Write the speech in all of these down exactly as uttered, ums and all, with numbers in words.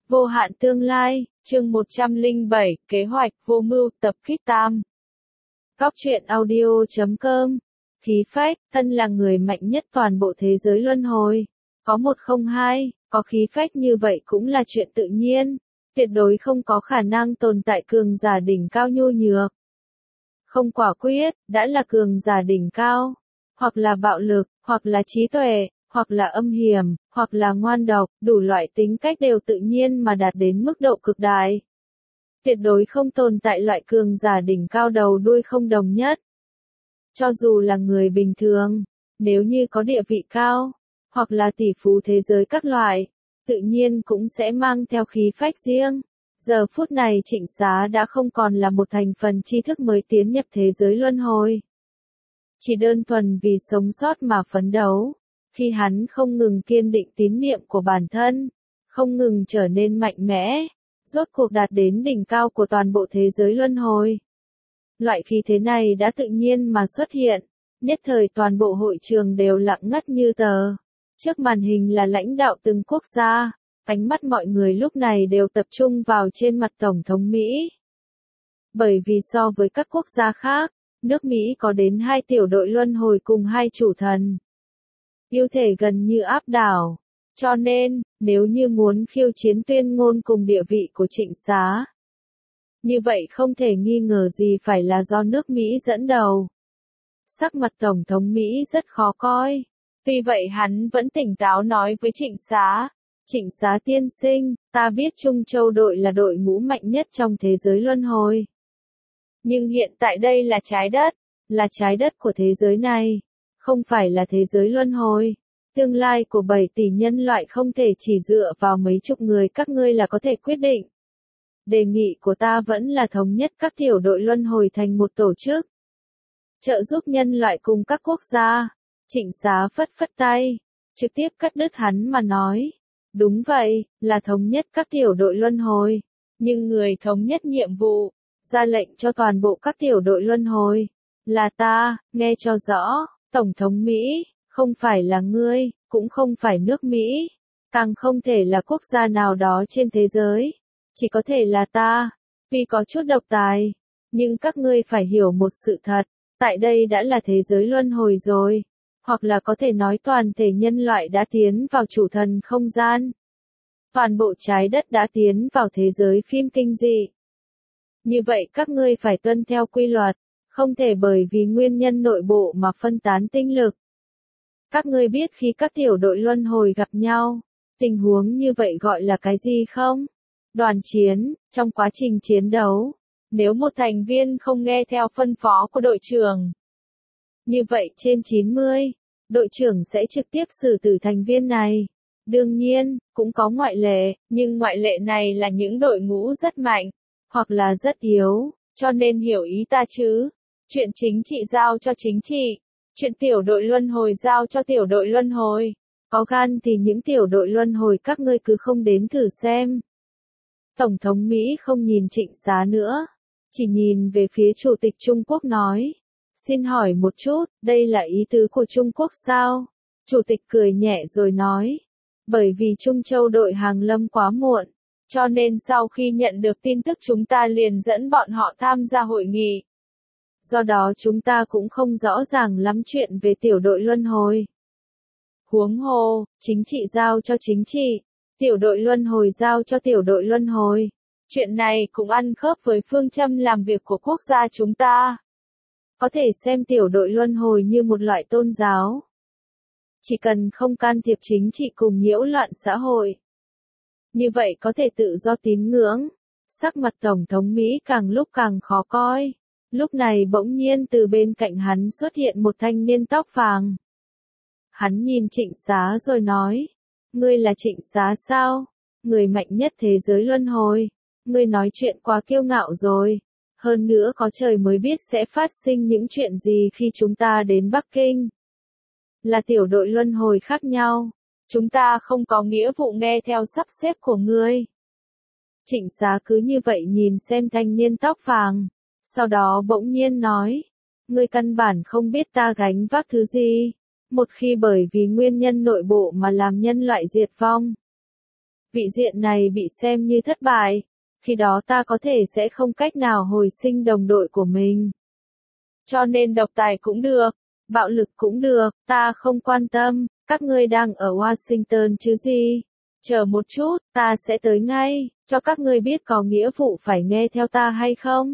Vô hạn tương lai, chương một trăm lẻ bảy, kế hoạch vô mưu, tập kích tam. Góc truyện audio chấm com. Khí phách, thân là người mạnh nhất toàn bộ thế giới luân hồi. Có một không hai, có khí phách như vậy cũng là chuyện tự nhiên. Tuyệt đối không có khả năng tồn tại cường giả đỉnh cao nhu nhược. Không quả quyết, đã là cường giả đỉnh cao. Hoặc là bạo lực, hoặc là trí tuệ, hoặc là âm hiểm, hoặc là ngoan độc, đủ loại tính cách đều tự nhiên mà đạt đến mức độ cực đại. Tuyệt đối không tồn tại loại cường giả đỉnh cao đầu đuôi không đồng nhất. Cho dù là người bình thường, nếu như có địa vị cao, hoặc là tỷ phú thế giới các loại, tự nhiên cũng sẽ mang theo khí phách riêng. Giờ phút này Trịnh Xá đã không còn là một thành phần tri thức mới tiến nhập thế giới luân hồi. Chỉ đơn thuần vì sống sót mà phấn đấu. Khi hắn không ngừng kiên định tín niệm của bản thân, không ngừng trở nên mạnh mẽ, rốt cuộc đạt đến đỉnh cao của toàn bộ thế giới luân hồi. Loại khí thế này đã tự nhiên mà xuất hiện, nhất thời toàn bộ hội trường đều lặng ngắt như tờ. Trước màn hình là lãnh đạo từng quốc gia, ánh mắt mọi người lúc này đều tập trung vào trên mặt Tổng thống Mỹ. Bởi vì so với các quốc gia khác, nước Mỹ có đến hai tiểu đội luân hồi cùng hai chủ thần. Ưu thể gần như áp đảo, cho nên, nếu như muốn khiêu chiến tuyên ngôn cùng địa vị của Trịnh Xá, như vậy không thể nghi ngờ gì phải là do nước Mỹ dẫn đầu. Sắc mặt Tổng thống Mỹ rất khó coi, tuy vậy hắn vẫn tỉnh táo nói với Trịnh Xá, Trịnh Xá tiên sinh, ta biết Trung Châu đội là đội ngũ mạnh nhất trong thế giới luân hồi. Nhưng hiện tại đây là trái đất, là trái đất của thế giới này. Không phải là thế giới luân hồi. Tương lai của bảy tỷ nhân loại không thể chỉ dựa vào mấy chục người các ngươi là có thể quyết định. Đề nghị của ta vẫn là thống nhất các tiểu đội luân hồi thành một tổ chức. Trợ giúp nhân loại cùng các quốc gia. Trịnh Xá phất phất tay, trực tiếp cắt đứt hắn mà nói. Đúng vậy, là thống nhất các tiểu đội luân hồi. Nhưng người thống nhất nhiệm vụ, ra lệnh cho toàn bộ các tiểu đội luân hồi. Là ta, nghe cho rõ. Tổng thống Mỹ, không phải là ngươi, cũng không phải nước Mỹ, càng không thể là quốc gia nào đó trên thế giới, chỉ có thể là ta, vì có chút độc tài, nhưng các ngươi phải hiểu một sự thật, tại đây đã là thế giới luân hồi rồi, hoặc là có thể nói toàn thể nhân loại đã tiến vào chủ thần không gian. Toàn bộ trái đất đã tiến vào thế giới phim kinh dị. Như vậy các ngươi phải tuân theo quy luật. Không thể bởi vì nguyên nhân nội bộ mà phân tán tinh lực. Các ngươi biết khi các tiểu đội luân hồi gặp nhau, tình huống như vậy gọi là cái gì không? Đoàn chiến, trong quá trình chiến đấu, nếu một thành viên không nghe theo phân phó của đội trưởng, như vậy trên chín mươi, đội trưởng sẽ trực tiếp xử tử thành viên này. Đương nhiên, cũng có ngoại lệ, nhưng ngoại lệ này là những đội ngũ rất mạnh, hoặc là rất yếu, cho nên hiểu ý ta chứ. Chuyện chính trị giao cho chính trị, chuyện tiểu đội luân hồi giao cho tiểu đội luân hồi. Có gan thì những tiểu đội luân hồi các ngươi cứ không đến thử xem. Tổng thống Mỹ không nhìn Trịnh Xá nữa, chỉ nhìn về phía Chủ tịch Trung Quốc nói. Xin hỏi một chút, đây là ý tứ của Trung Quốc sao? Chủ tịch cười nhẹ rồi nói. Bởi vì Trung Châu đội hàng lâm quá muộn, cho nên sau khi nhận được tin tức chúng ta liền dẫn bọn họ tham gia hội nghị. Do đó chúng ta cũng không rõ ràng lắm chuyện về tiểu đội luân hồi. Huống hồ, chính trị giao cho chính trị, tiểu đội luân hồi giao cho tiểu đội luân hồi. Chuyện này cũng ăn khớp với phương châm làm việc của quốc gia chúng ta. Có thể xem tiểu đội luân hồi như một loại tôn giáo. Chỉ cần không can thiệp chính trị cùng nhiễu loạn xã hội. Như vậy có thể tự do tín ngưỡng. Sắc mặt Tổng thống Mỹ càng lúc càng khó coi. Lúc này bỗng nhiên từ bên cạnh hắn xuất hiện một thanh niên tóc vàng. Hắn nhìn Trịnh Xá rồi nói. Ngươi là Trịnh Xá sao? Người mạnh nhất thế giới luân hồi. Ngươi nói chuyện quá kiêu ngạo rồi. Hơn nữa có trời mới biết sẽ phát sinh những chuyện gì khi chúng ta đến Bắc Kinh. Là tiểu đội luân hồi khác nhau. Chúng ta không có nghĩa vụ nghe theo sắp xếp của ngươi. Trịnh Xá cứ như vậy nhìn xem thanh niên tóc vàng. Sau đó bỗng nhiên nói, ngươi căn bản không biết ta gánh vác thứ gì, một khi bởi vì nguyên nhân nội bộ mà làm nhân loại diệt vong. vị diện này bị xem như thất bại, khi đó ta có thể sẽ không cách nào hồi sinh đồng đội của mình. Cho nên độc tài cũng được, bạo lực cũng được, ta không quan tâm, các ngươi đang ở Washington chứ gì. Chờ một chút, ta sẽ tới ngay, cho các ngươi biết có nghĩa vụ phải nghe theo ta hay không.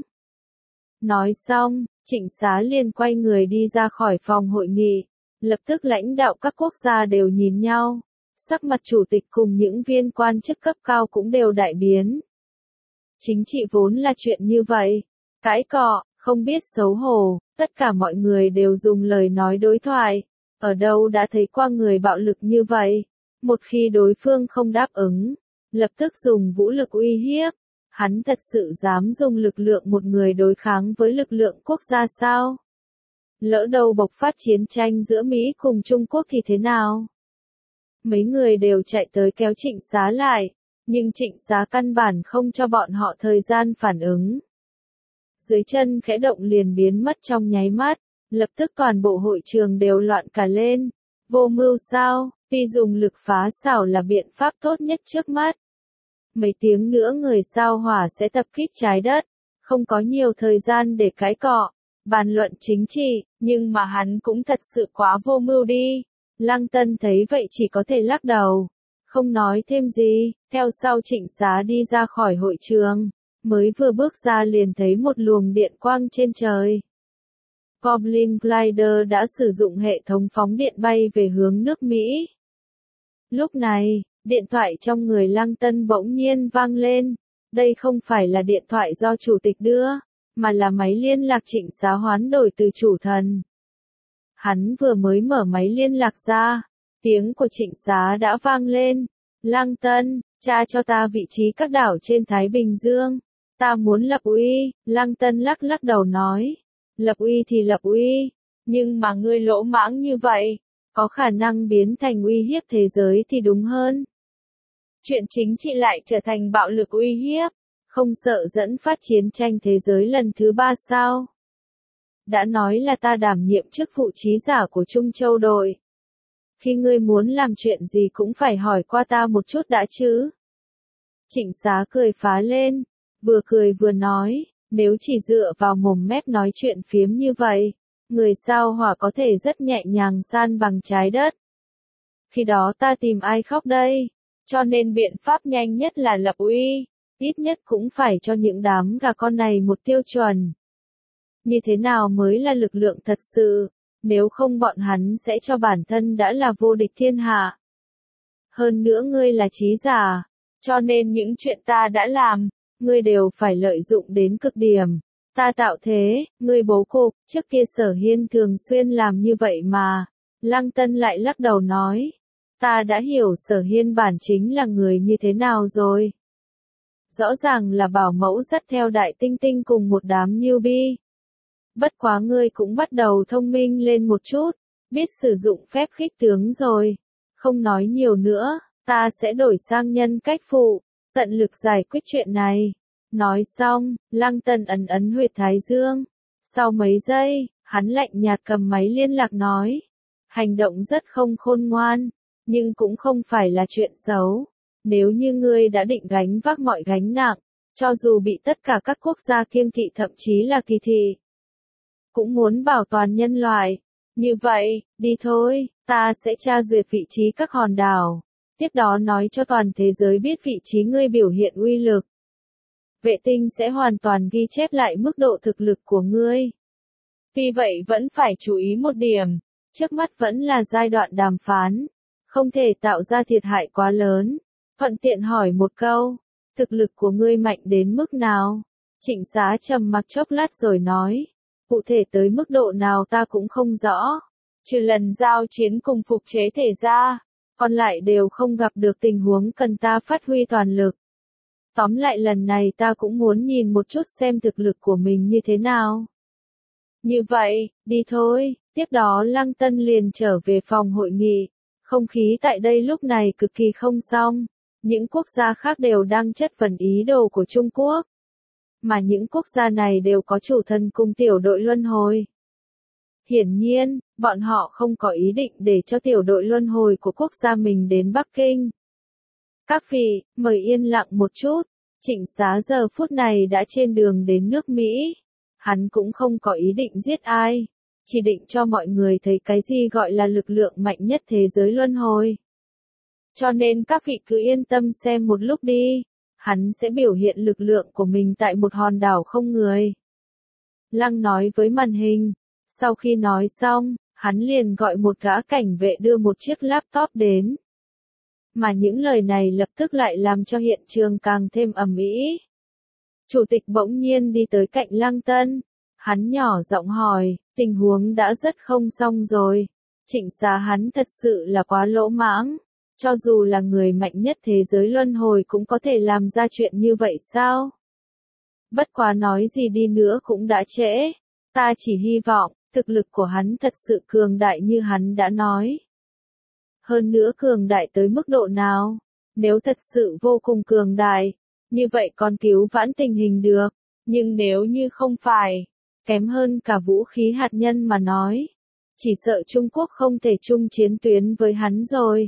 Nói xong, Trịnh Xá liền quay người đi ra khỏi phòng hội nghị, lập tức lãnh đạo các quốc gia đều nhìn nhau, sắc mặt chủ tịch cùng những viên quan chức cấp cao cũng đều đại biến. Chính trị vốn là chuyện như vậy, cãi cọ, không biết xấu hổ, tất cả mọi người đều dùng lời nói đối thoại, ở đâu đã thấy qua người bạo lực như vậy, một khi đối phương không đáp ứng, lập tức dùng vũ lực uy hiếp, hắn thật sự dám dùng lực lượng một người đối kháng với lực lượng quốc gia sao? Lỡ đâu bộc phát chiến tranh giữa Mỹ cùng Trung Quốc thì thế nào? Mấy người đều chạy tới kéo Trịnh Xá lại, nhưng Trịnh Xá căn bản không cho bọn họ thời gian phản ứng. Dưới chân khẽ động liền biến mất trong nháy mắt, lập tức toàn bộ hội trường đều loạn cả lên. Vô mưu sao, tuy dùng lực phá xảo là biện pháp tốt nhất trước mắt. Mấy tiếng nữa người sao hỏa sẽ tập kích trái đất, không có nhiều thời gian để cãi cọ, bàn luận chính trị, nhưng mà hắn cũng thật sự quá vô mưu đi. Lăng Tân thấy vậy chỉ có thể lắc đầu, không nói thêm gì, theo sau Trịnh Xá đi ra khỏi hội trường, mới vừa bước ra liền thấy một luồng điện quang trên trời. Goblin Glider đã sử dụng hệ thống phóng điện bay về hướng nước Mỹ. Lúc này, điện thoại trong người Lăng Tân bỗng nhiên vang lên, đây không phải là điện thoại do chủ tịch đưa, mà là máy liên lạc Trịnh Xá hoán đổi từ chủ thần. Hắn vừa mới mở máy liên lạc ra, tiếng của Trịnh Xá đã vang lên, Lăng Tân, tra cho ta vị trí các đảo trên Thái Bình Dương, ta muốn lập uy, Lăng Tân lắc lắc đầu nói, lập uy thì lập uy, nhưng mà ngươi lỗ mãng như vậy, có khả năng biến thành uy hiếp thế giới thì đúng hơn. Chuyện chính trị lại trở thành bạo lực uy hiếp, không sợ dẫn phát chiến tranh thế giới lần thứ ba sao? Đã nói là ta đảm nhiệm chức vụ trí giả của Trung Châu đội. Khi ngươi muốn làm chuyện gì cũng phải hỏi qua ta một chút đã chứ. Trịnh Xá cười phá lên, vừa cười vừa nói, nếu chỉ dựa vào mồm mép nói chuyện phiếm như vậy, người sao hỏa có thể rất nhẹ nhàng san bằng trái đất. Khi đó ta tìm ai khóc đây? Cho nên biện pháp nhanh nhất là lập uy, ít nhất cũng phải cho những đám gà con này một tiêu chuẩn. Như thế nào mới là lực lượng thật sự, nếu không bọn hắn sẽ cho bản thân đã là vô địch thiên hạ. Hơn nữa ngươi là trí giả, cho nên những chuyện ta đã làm, ngươi đều phải lợi dụng đến cực điểm. Ta tạo thế, ngươi bố cục, trước kia Sở Hiên thường xuyên làm như vậy mà. Lăng Tân lại lắc đầu nói, ta đã hiểu Sở Hiên bản chính là người như thế nào rồi. Rõ ràng là bảo mẫu dắt theo Đại Tinh Tinh cùng một đám newbie. Bất quá ngươi cũng bắt đầu thông minh lên một chút, biết sử dụng phép khích tướng rồi. Không nói nhiều nữa, ta sẽ đổi sang nhân cách phụ, tận lực giải quyết chuyện này. Nói xong, Lăng Tân ấn ấn huyệt thái dương. Sau mấy giây, hắn lạnh nhạt cầm máy liên lạc nói. Hành động rất không khôn ngoan, nhưng cũng không phải là chuyện xấu. Nếu như ngươi đã định gánh vác mọi gánh nặng, cho dù bị tất cả các quốc gia kiêng kỵ thậm chí là kỳ thị, cũng muốn bảo toàn nhân loại. Như vậy, đi thôi, ta sẽ tra duyệt vị trí các hòn đảo. Tiếp đó nói cho toàn thế giới biết vị trí ngươi biểu hiện uy lực. Vệ tinh sẽ hoàn toàn ghi chép lại mức độ thực lực của ngươi. Vì vậy vẫn phải chú ý một điểm, trước mắt vẫn là giai đoạn đàm phán, không thể tạo ra thiệt hại quá lớn. Thuận tiện hỏi một câu, thực lực của ngươi mạnh đến mức nào? Trịnh Xá trầm mặc chốc lát rồi nói, cụ thể tới mức độ nào ta cũng không rõ, trừ lần giao chiến cùng phục chế thể ra, còn lại đều không gặp được tình huống cần ta phát huy toàn lực. Tóm lại lần này ta cũng muốn nhìn một chút xem thực lực của mình như thế nào. Như vậy, đi thôi, tiếp đó Lăng Tân liền trở về phòng hội nghị, không khí tại đây lúc này cực kỳ không xong, những quốc gia khác đều đang chất vấn ý đồ của Trung Quốc. Mà những quốc gia này đều có chủ thần cùng tiểu đội luân hồi. Hiển nhiên, bọn họ không có ý định để cho tiểu đội luân hồi của quốc gia mình đến Bắc Kinh. Các vị, mời yên lặng một chút. Trịnh Xá giờ phút này đã trên đường đến nước Mỹ. Hắn cũng không có ý định giết ai. Chỉ định cho mọi người thấy cái gì gọi là lực lượng mạnh nhất thế giới luân hồi. Cho nên các vị cứ yên tâm xem một lúc đi. Hắn sẽ biểu hiện lực lượng của mình tại một hòn đảo không người. Lăng nói với màn hình. Sau khi nói xong, hắn liền gọi một gã cảnh vệ đưa một chiếc laptop đến. Mà những lời này lập tức lại làm cho hiện trường càng thêm ầm ĩ. Chủ tịch bỗng nhiên đi tới cạnh Lăng Tân. Hắn nhỏ giọng hỏi, tình huống đã rất không xong rồi. Trịnh Xá hắn thật sự là quá lỗ mãng. Cho dù là người mạnh nhất thế giới luân hồi cũng có thể làm ra chuyện như vậy sao? Bất quá nói gì đi nữa cũng đã trễ. Ta chỉ hy vọng, thực lực của hắn thật sự cường đại như hắn đã nói. Hơn nữa cường đại tới mức độ nào? Nếu thật sự vô cùng cường đại, như vậy còn cứu vãn tình hình được. Nhưng nếu như không phải, kém hơn cả vũ khí hạt nhân mà nói. Chỉ sợ Trung Quốc không thể chung chiến tuyến với hắn rồi.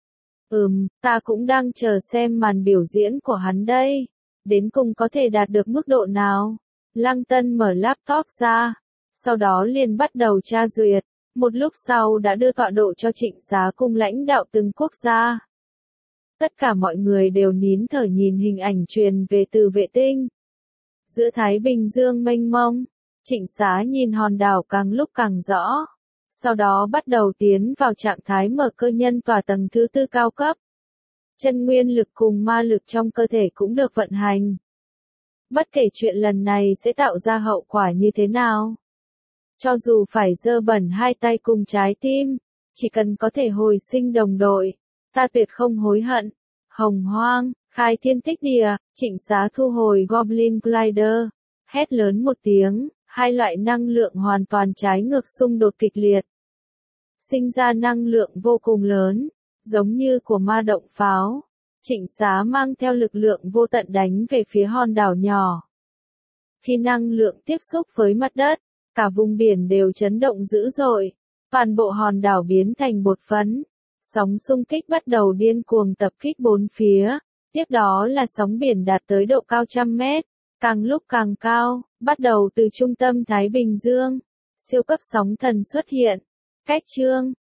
Ừm, ta cũng đang chờ xem màn biểu diễn của hắn đây. Đến cùng có thể đạt được mức độ nào? Lăng Tân mở laptop ra. Sau đó liền bắt đầu tra duyệt. Một lúc sau đã đưa tọa độ cho Trịnh Xá cùng lãnh đạo từng quốc gia. Tất cả mọi người đều nín thở nhìn hình ảnh truyền về từ vệ tinh. Giữa Thái Bình Dương mênh mông, Trịnh Xá nhìn hòn đảo càng lúc càng rõ. Sau đó bắt đầu tiến vào trạng thái mở cơ nhân tỏa tầng thứ tư cao cấp. Chân nguyên lực cùng ma lực trong cơ thể cũng được vận hành. Bất kể chuyện lần này sẽ tạo ra hậu quả như thế nào. Cho dù phải giơ bẩn hai tay cùng trái tim, chỉ cần có thể hồi sinh đồng đội, ta tuyệt không hối hận. Hồng hoang, khai thiên tích địa, Trịnh Xá thu hồi Goblin Glider, hét lớn một tiếng, hai loại năng lượng hoàn toàn trái ngược xung đột kịch liệt. Sinh ra năng lượng vô cùng lớn, giống như của ma động pháo. Trịnh Xá mang theo lực lượng vô tận đánh về phía hòn đảo nhỏ. Khi năng lượng tiếp xúc với mặt đất, cả vùng biển đều chấn động dữ dội, toàn bộ hòn đảo biến thành bột phấn. Sóng xung kích bắt đầu điên cuồng tập kích bốn phía, tiếp đó là sóng biển đạt tới độ cao trăm mét, càng lúc càng cao, bắt đầu từ trung tâm Thái Bình Dương. Siêu cấp sóng thần xuất hiện. Cách chương